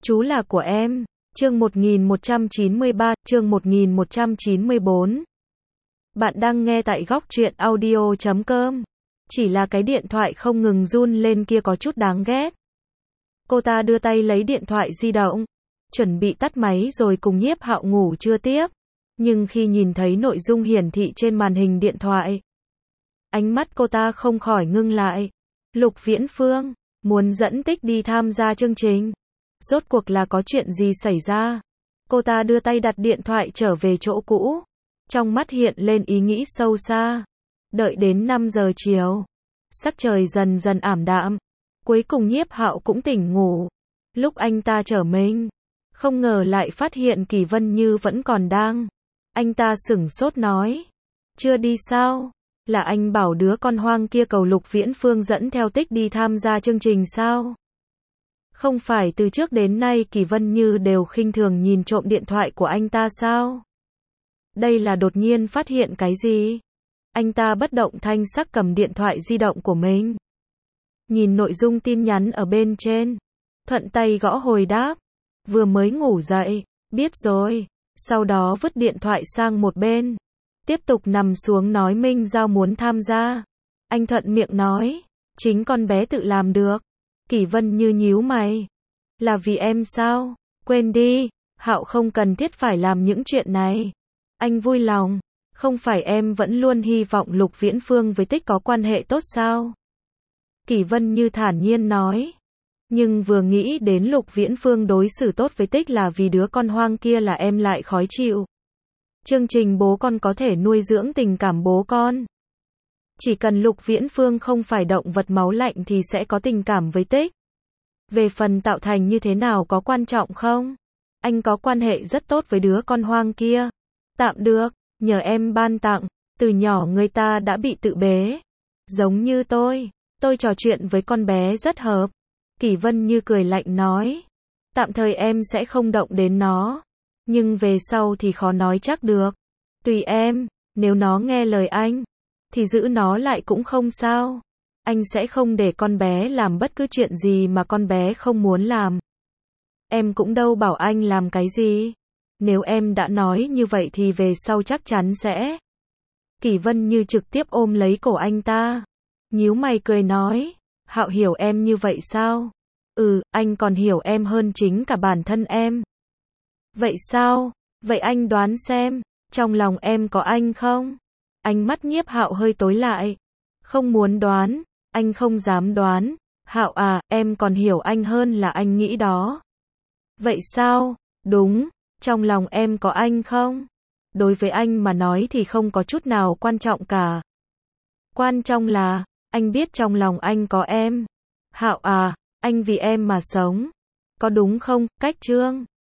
Chú là của em. Chương 1193, chương 1194. Bạn đang nghe tại góc truyện audio.com. Chỉ là cái điện thoại không ngừng run lên kia có chút đáng ghét. Cô ta đưa tay lấy điện thoại di động, chuẩn bị tắt máy rồi cùng Nhiếp Hạo ngủ chưa tiếp. Nhưng khi nhìn thấy nội dung hiển thị trên màn hình điện thoại, ánh mắt cô ta không khỏi ngưng lại. Lục Viễn Phương muốn dẫn Tích đi tham gia chương trình. Rốt cuộc là có chuyện gì xảy ra? Cô ta đưa tay đặt điện thoại trở về chỗ cũ. Trong mắt hiện lên ý nghĩ sâu xa. Đợi đến 5 giờ chiều, sắc trời dần dần ảm đạm. Cuối cùng Nhiếp Hạo cũng tỉnh ngủ. Lúc anh ta trở mình, không ngờ lại phát hiện Kỳ Vân Như vẫn còn đang. Anh ta sửng sốt nói. Chưa đi sao? Là anh bảo đứa con hoang kia cầu Lục Viễn Phương dẫn theo Tích đi tham gia chương trình sao? Không phải từ trước đến nay Kỳ Vân Như đều khinh thường nhìn trộm điện thoại của anh ta sao? Đây là đột nhiên phát hiện cái gì? Anh ta bất động thanh sắc cầm điện thoại di động của mình. Nhìn nội dung tin nhắn ở bên trên. Thuận tay gõ hồi đáp. Vừa mới ngủ dậy, biết rồi. Sau đó vứt điện thoại sang một bên. Tiếp tục nằm xuống nói Minh Giao muốn tham gia. Anh thuận miệng nói. Chính con bé tự làm được. Kỳ Vân Như nhíu mày. Là vì em sao? Quên đi, Hạo không cần thiết phải làm những chuyện này. Anh vui lòng. Không phải em vẫn luôn hy vọng Lục Viễn Phương với Tích có quan hệ tốt sao? Kỳ Vân Như thản nhiên nói. Nhưng vừa nghĩ đến Lục Viễn Phương đối xử tốt với Tích là vì đứa con hoang kia là em lại khó chịu. Chương trình bố con có thể nuôi dưỡng tình cảm bố con. Chỉ cần Lục Viễn Phương không phải động vật máu lạnh thì sẽ có tình cảm với Tích. Về phần tạo thành như thế nào có quan trọng không? Anh có quan hệ rất tốt với đứa con hoang kia. Tạm được, nhờ em ban tặng, từ nhỏ người ta đã bị tự bế. Giống như tôi trò chuyện với con bé rất hợp. Kỳ Vân Như cười lạnh nói. Tạm thời em sẽ không động đến nó. Nhưng về sau thì khó nói chắc được. Tùy em, nếu nó nghe lời anh thì giữ nó lại cũng không sao. Anh sẽ không để con bé làm bất cứ chuyện gì mà con bé không muốn làm. Em cũng đâu bảo anh làm cái gì. Nếu em đã nói như vậy thì về sau chắc chắn sẽ. Kỳ Vân Như trực tiếp ôm lấy cổ anh ta. Nhíu mày cười nói. Hạo hiểu em như vậy sao? Anh còn hiểu em hơn chính cả bản thân em. Vậy sao? Vậy anh đoán xem, trong lòng em có anh không? Ánh mắt Nhiếp Hạo hơi tối lại. Không muốn đoán, anh không dám đoán. Hạo à, em còn hiểu anh hơn là anh nghĩ đó. Vậy sao? Đúng, trong lòng em có anh không? Đối với anh mà nói thì không có chút nào quan trọng cả. Quan trọng là, anh biết trong lòng anh có em. Hạo à, anh vì em mà sống. Có đúng không, Cách Trương?